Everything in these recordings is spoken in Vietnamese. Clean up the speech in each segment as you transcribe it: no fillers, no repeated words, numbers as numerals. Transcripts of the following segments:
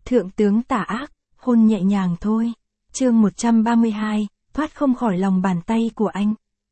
Thượng tướng tà ác, hôn nhẹ nhàng thôi. Chương 132, thoát không khỏi lòng bàn tay của anh.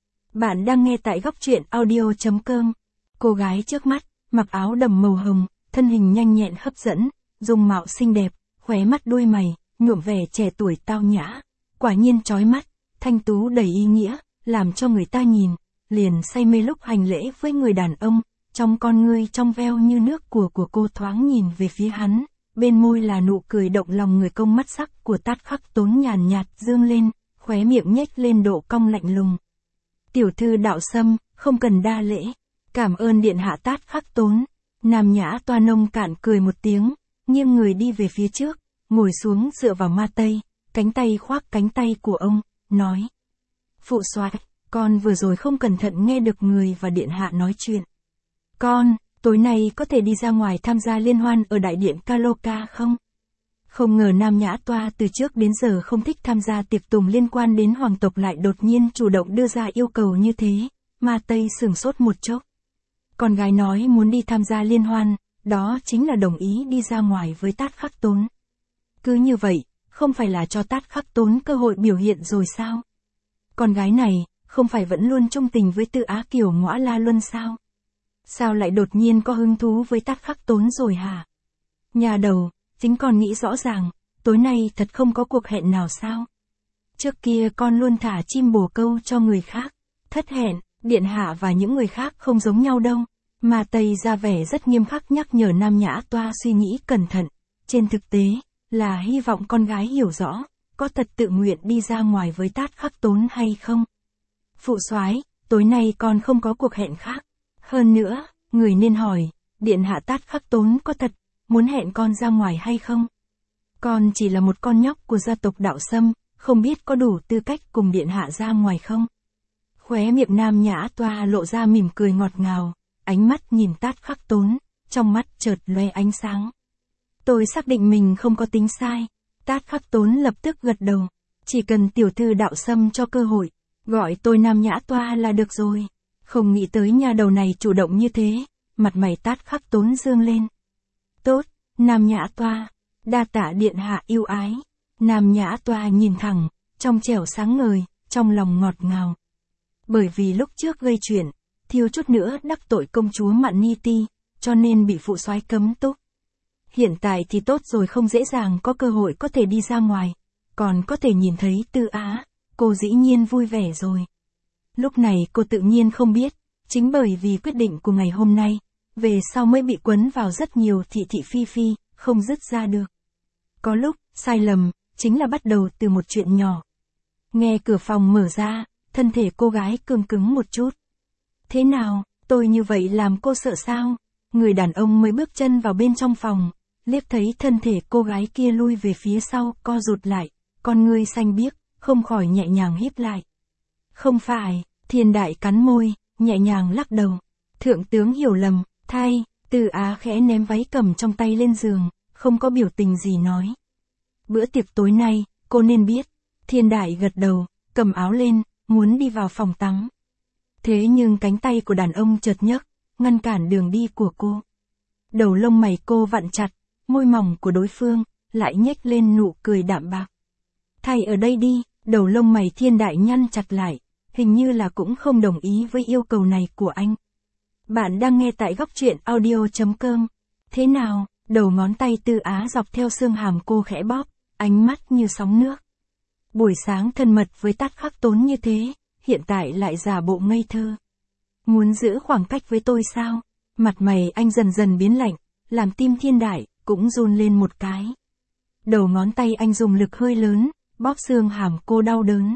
Bạn đang nghe tại góc truyện audio.com. Cô gái trước mắt, mặc áo đầm màu hồng, thân hình nhanh nhẹn hấp dẫn, dung mạo xinh đẹp, khóe mắt đuôi mày, nhuộm vẻ trẻ tuổi tao nhã. Quả nhiên chói mắt, thanh tú đầy ý nghĩa, làm cho người ta nhìn, liền say mê lúc hành lễ với người đàn ông. Trong con ngươi trong veo như nước của cô thoáng nhìn về phía hắn, bên môi là nụ cười động lòng người công mắt sắc của Tát Khắc Tốn nhàn nhạt dương lên, khóe miệng nhếch lên độ cong lạnh lùng. Tiểu thư Đạo Sâm, không cần đa lễ, cảm ơn điện hạ Tát Khắc Tốn. Nam Nhã Toa nông cạn cười một tiếng, nghiêng người đi về phía trước, ngồi xuống dựa vào ma tây, cánh tay khoác cánh tay của ông, nói. Phụ soái, con vừa rồi không cẩn thận nghe được người và điện hạ nói chuyện. Con, tối nay có thể đi ra ngoài tham gia liên hoan ở đại điện Kaloka không? Không ngờ Nam Nhã Toa từ trước đến giờ không thích tham gia tiệc tùng liên quan đến hoàng tộc lại đột nhiên chủ động đưa ra yêu cầu như thế, Ma Tây sửng sốt một chốc. Con gái nói muốn đi tham gia liên hoan, đó chính là đồng ý đi ra ngoài với Tát Khắc Tốn. Cứ như vậy, không phải là cho Tát Khắc Tốn cơ hội biểu hiện rồi sao? Con gái này, không phải vẫn luôn trung tình với Tư Á Kiều Ngõa La Luân sao? Sao lại đột nhiên có hứng thú với Tát Khắc Tốn rồi hả? Nhà đầu, chính con nghĩ rõ ràng, tối nay thật không có cuộc hẹn nào sao? Trước kia con luôn thả chim bồ câu cho người khác. Thất hẹn, điện hạ và những người khác không giống nhau đâu. Ma Tây ra vẻ rất nghiêm khắc nhắc nhở Nam Nhã Toa suy nghĩ cẩn thận. Trên thực tế, là hy vọng con gái hiểu rõ, có thật tự nguyện đi ra ngoài với Tát Khắc Tốn hay không. Phụ soái, tối nay con không có cuộc hẹn khác. Hơn nữa, người nên hỏi, điện hạ Tát Khắc Tốn có thật muốn hẹn con ra ngoài hay không? Con chỉ là một con nhóc của gia tộc Đạo Sâm, không biết có đủ tư cách cùng điện hạ ra ngoài không? Khóe miệng Nam Nhã Toa lộ ra mỉm cười ngọt ngào, ánh mắt nhìn Tát Khắc Tốn, trong mắt chợt lóe ánh sáng. Tôi xác định mình không có tính sai. Tát Khắc Tốn lập tức gật đầu, chỉ cần tiểu thư Đạo Sâm cho cơ hội, gọi tôi Nam Nhã Toa là được rồi. Không nghĩ tới nhà đầu này chủ động như thế, mặt mày Tát Khắc Tốn dương lên. Tốt, Nam Nhã Toa, đa tạ điện hạ yêu ái. Nam Nhã Toa nhìn thẳng, trong trẻo sáng ngời, trong lòng ngọt ngào. Bởi vì lúc trước gây chuyện, thiếu chút nữa đắc tội công chúa Mạn Ni Ti, cho nên bị phụ soái cấm túc. Hiện tại thì tốt rồi, không dễ dàng có cơ hội có thể đi ra ngoài, còn có thể nhìn thấy Tư Á, cô dĩ nhiên vui vẻ rồi. Lúc này cô tự nhiên không biết, chính bởi vì quyết định của ngày hôm nay, về sau mới bị quấn vào rất nhiều thị thị phi phi, không dứt ra được. Có lúc, sai lầm, chính là bắt đầu từ một chuyện nhỏ. Nghe cửa phòng mở ra, thân thể cô gái cương cứng một chút. Thế nào, tôi như vậy làm cô sợ sao? Người đàn ông mới bước chân vào bên trong phòng, liếc thấy thân thể cô gái kia lui về phía sau, co rụt lại, con ngươi xanh biếc, không khỏi nhẹ nhàng híp lại. Không phải, Thiên Đại cắn môi, nhẹ nhàng lắc đầu. Thượng tướng hiểu lầm, thay, Tư Á khẽ ném váy cầm trong tay lên giường, không có biểu tình gì nói. Bữa tiệc tối nay, cô nên biết. Thiên Đại gật đầu, cầm áo lên, muốn đi vào phòng tắm. Thế nhưng cánh tay của đàn ông chợt nhấc, ngăn cản đường đi của cô. Đầu lông mày cô vặn chặt, môi mỏng của đối phương, lại nhếch lên nụ cười đạm bạc. Thay ở đây đi, đầu lông mày Thiên Đại nhăn chặt lại, hình như là cũng không đồng ý với yêu cầu này của anh. Bạn đang nghe tại góc truyện audio.com. Thế nào, đầu ngón tay Tư Á dọc theo xương hàm cô khẽ bóp, ánh mắt như sóng nước. Buổi sáng thân mật với Tát Khắc Tốn như thế, hiện tại lại giả bộ ngây thơ. Muốn giữ khoảng cách với tôi sao? Mặt mày anh dần dần biến lạnh, làm tim Thiên Đại cũng run lên một cái. Đầu ngón tay anh dùng lực hơi lớn, bóp xương hàm cô đau đớn.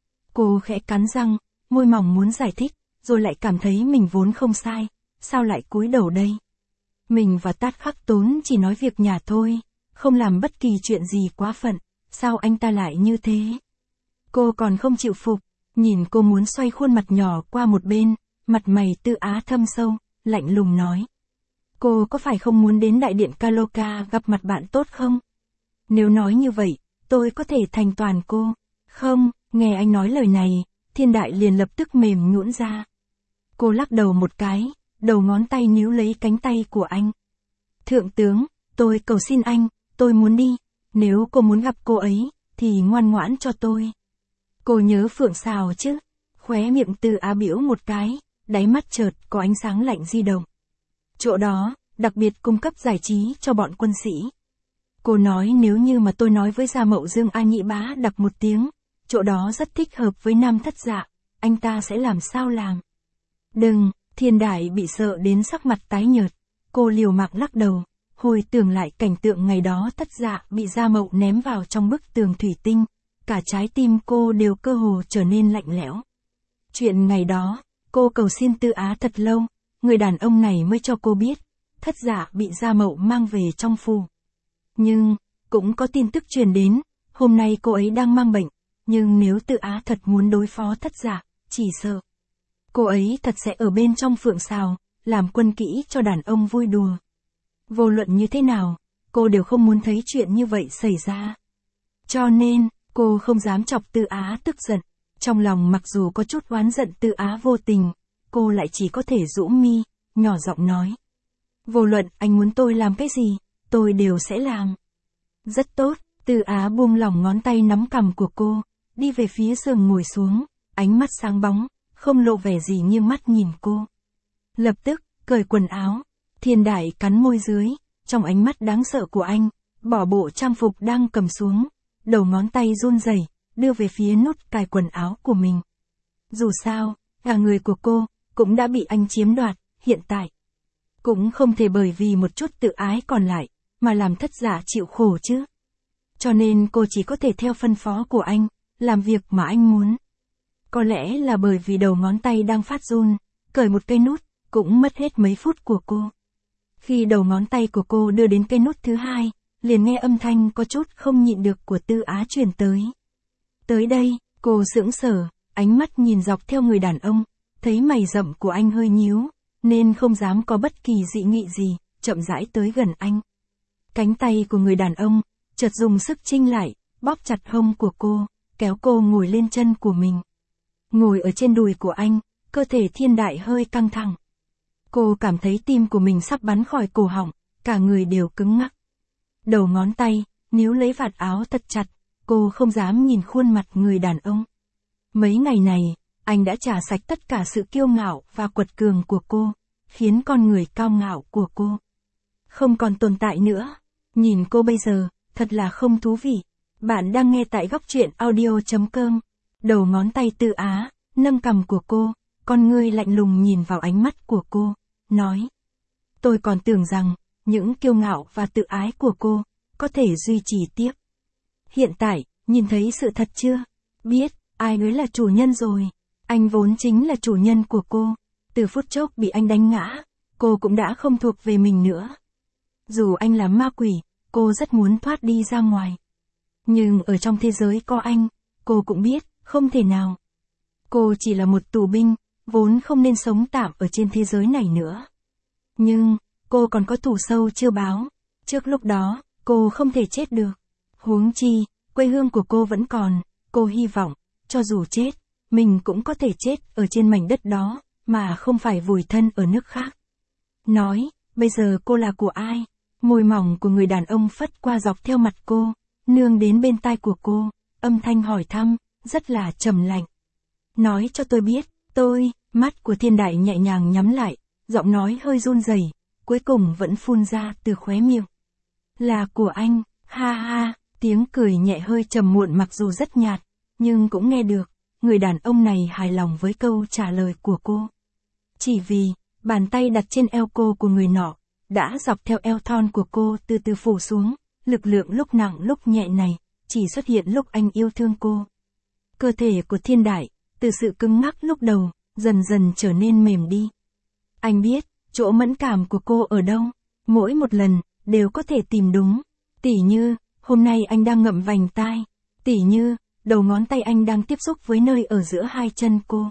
Cô khẽ cắn răng, môi mỏng muốn giải thích, rồi lại cảm thấy mình vốn không sai, sao lại cúi đầu đây? Mình và Tát Khắc Tốn chỉ nói việc nhà thôi, không làm bất kỳ chuyện gì quá phận, sao anh ta lại như thế? Cô còn không chịu phục, nhìn cô muốn xoay khuôn mặt nhỏ qua một bên, mặt mày Tư Á thâm sâu, lạnh lùng nói. Cô có phải không muốn đến đại điện Kaloka gặp mặt bạn tốt không? Nếu nói như vậy, tôi có thể thành toàn cô. Không, nghe anh nói lời này, Thiên Đại liền lập tức mềm nhũn ra. Cô lắc đầu một cái, đầu ngón tay níu lấy cánh tay của anh. Thượng tướng, tôi cầu xin anh, tôi muốn đi. Nếu cô muốn gặp cô ấy, thì ngoan ngoãn cho tôi. Cô nhớ Phượng Sào chứ? Khóe miệng Từ Á biểu một cái, đáy mắt chợt có ánh sáng lạnh di động. Chỗ đó, đặc biệt cung cấp giải trí cho bọn quân sĩ. Cô nói nếu như mà tôi nói với Gia Mậu Dương A Nhị Bá đặc một tiếng, chỗ đó rất thích hợp với Nam Thất Dạ, anh ta sẽ làm sao làm? Đừng, Thiên Đại bị sợ đến sắc mặt tái nhợt, cô liều mạng lắc đầu, hồi tưởng lại cảnh tượng ngày đó Thất Dạ bị Gia Mậu ném vào trong bức tường thủy tinh, cả trái tim cô đều cơ hồ trở nên lạnh lẽo. Chuyện ngày đó, cô cầu xin Từ Á thật lâu, người đàn ông này mới cho cô biết, Thất Dạ bị Gia Mậu mang về trong phủ. Nhưng, cũng có tin tức truyền đến, hôm nay cô ấy đang mang bệnh, nhưng nếu Từ Á thật muốn đối phó Thất Dạ, chỉ sợ cô ấy thật sẽ ở bên trong Phượng Sào, làm quân kỹ cho đàn ông vui đùa. Vô luận như thế nào, cô đều không muốn thấy chuyện như vậy xảy ra. Cho nên, cô không dám chọc Từ Á tức giận. Trong lòng mặc dù có chút oán giận Từ Á vô tình, cô lại chỉ có thể rũ mi, nhỏ giọng nói. Vô luận anh muốn tôi làm cái gì, tôi đều sẽ làm. Rất tốt, Từ Á buông lỏng ngón tay nắm cằm của cô, đi về phía giường ngồi xuống, ánh mắt sáng bóng, không lộ vẻ gì nghiêng mắt nhìn cô. Lập tức, cởi quần áo, Thiên Đại cắn môi dưới, trong ánh mắt đáng sợ của anh, bỏ bộ trang phục đang cầm xuống, đầu ngón tay run rẩy, đưa về phía nút cài quần áo của mình. Dù sao, cả người của cô, cũng đã bị anh chiếm đoạt, hiện tại. Cũng không thể bởi vì một chút tự ái còn lại, mà làm Thất Dạ chịu khổ chứ. Cho nên cô chỉ có thể theo phân phó của anh, làm việc mà anh muốn. Có lẽ là bởi vì đầu ngón tay đang phát run, cởi một cây nút, cũng mất hết mấy phút của cô. Khi đầu ngón tay của cô đưa đến cây nút thứ hai, liền nghe âm thanh có chút không nhịn được của Tư Á truyền tới. Tới đây, cô sững sờ, ánh mắt nhìn dọc theo người đàn ông, thấy mày rậm của anh hơi nhíu, nên không dám có bất kỳ dị nghị gì, chậm rãi tới gần anh. Cánh tay của người đàn ông, chợt dùng sức chinh lại, bóp chặt hông của cô, kéo cô ngồi lên chân của mình. Ngồi ở trên đùi của anh, cơ thể Thiên Đại hơi căng thẳng. Cô cảm thấy tim của mình sắp bắn khỏi cổ họng, cả người đều cứng ngắc. Đầu ngón tay, níu lấy vạt áo thật chặt, cô không dám nhìn khuôn mặt người đàn ông. Mấy ngày này, anh đã trả sạch tất cả sự kiêu ngạo và quật cường của cô, khiến con người cao ngạo của cô không còn tồn tại nữa. Nhìn cô bây giờ, thật là không thú vị. Bạn đang nghe tại góc truyện audio.com. Đầu ngón tay Tư Á, nâng cằm của cô, con ngươi lạnh lùng nhìn vào ánh mắt của cô, nói. Tôi còn tưởng rằng, những kiêu ngạo và tự ái của cô, có thể duy trì tiếp. Hiện tại, nhìn thấy sự thật chưa? Biết, ai mới là chủ nhân rồi. Anh vốn chính là chủ nhân của cô. Từ phút chốc bị anh đánh ngã, cô cũng đã không thuộc về mình nữa. Dù anh là ma quỷ, cô rất muốn thoát đi ra ngoài. Nhưng ở trong thế giới có anh, cô cũng biết, không thể nào. Cô chỉ là một tù binh, vốn không nên sống tạm ở trên thế giới này nữa. Nhưng, cô còn có thù sâu chưa báo. Trước lúc đó, cô không thể chết được. Huống chi, quê hương của cô vẫn còn, cô hy vọng, cho dù chết, mình cũng có thể chết ở trên mảnh đất đó, mà không phải vùi thân ở nước khác. Nói, bây giờ cô là của ai? Môi mỏng của người đàn ông phất qua dọc theo mặt cô, nương đến bên tai của cô, âm thanh hỏi thăm, rất là trầm lạnh. Nói cho tôi biết, mắt của Thiên Đại nhẹ nhàng nhắm lại, giọng nói hơi run rẩy, cuối cùng vẫn phun ra từ khóe miệng. Là của anh, ha ha, tiếng cười nhẹ hơi trầm muộn mặc dù rất nhạt, nhưng cũng nghe được, người đàn ông này hài lòng với câu trả lời của cô. Chỉ vì, bàn tay đặt trên eo cô của người nọ, đã dọc theo eo thon của cô từ từ phủ xuống, lực lượng lúc nặng lúc nhẹ này, chỉ xuất hiện lúc anh yêu thương cô. Cơ thể của Thiên Đại, từ sự cứng ngắc lúc đầu, dần dần trở nên mềm đi. Anh biết, chỗ mẫn cảm của cô ở đâu, mỗi một lần, đều có thể tìm đúng. Tỉ như, hôm nay anh đang ngậm vành tai. Tỉ như, đầu ngón tay anh đang tiếp xúc với nơi ở giữa hai chân cô.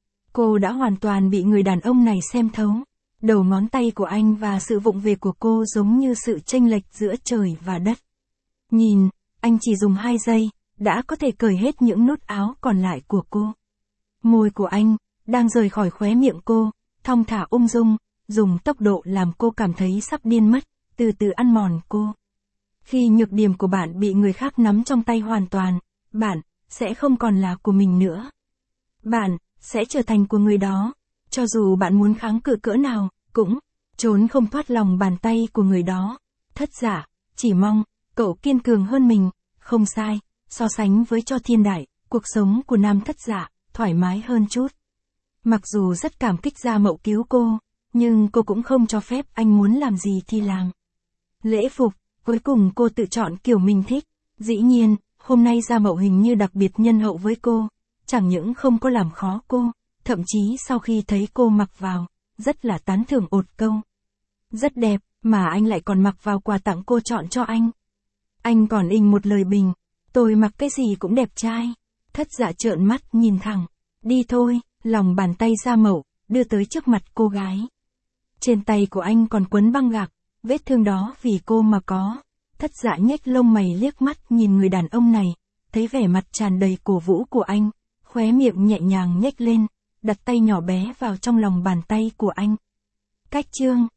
Cô đã hoàn toàn bị người đàn ông này xem thấu. Đầu ngón tay của anh và sự vụng về của cô giống như sự chênh lệch giữa trời và đất. Nhìn, anh chỉ dùng 2 giây, đã có thể cởi hết những nút áo còn lại của cô. Môi của anh, đang rời khỏi khóe miệng cô, thong thả ung dung, dùng tốc độ làm cô cảm thấy sắp điên mất, từ từ ăn mòn cô. Khi nhược điểm của bạn bị người khác nắm trong tay hoàn toàn, bạn sẽ không còn là của mình nữa. Bạn sẽ trở thành của người đó, cho dù bạn muốn kháng cự cỡ nào, cũng trốn không thoát lòng bàn tay của người đó. Thất Dạ chỉ mong cậu kiên cường hơn mình, không sai, so sánh với Cho Thiên Đại, cuộc sống của Nam Thất Dạ thoải mái hơn chút. Mặc dù rất cảm kích Gia Mậu cứu cô, nhưng cô cũng không cho phép anh muốn làm gì thì làm. Lễ phục, cuối cùng cô tự chọn kiểu mình thích. Dĩ nhiên, hôm nay Gia Mậu hình như đặc biệt nhân hậu với cô, chẳng những không có làm khó cô, thậm chí sau khi thấy cô mặc vào, rất là tán thưởng ột câu. Rất đẹp, mà anh lại còn mặc vào quà tặng cô chọn cho anh. Anh còn in một lời bình, tôi mặc cái gì cũng đẹp trai. Thất Dạ trợn mắt nhìn thẳng, đi thôi, lòng bàn tay Gia Mậu đưa tới trước mặt cô gái. Trên tay của anh còn quấn băng gạc, vết thương đó vì cô mà có. Thất Dạ nhếch lông mày liếc mắt nhìn người đàn ông này, thấy vẻ mặt tràn đầy cổ vũ của anh, khóe miệng nhẹ nhàng nhếch lên, đặt tay nhỏ bé vào trong lòng bàn tay của anh. Cách chương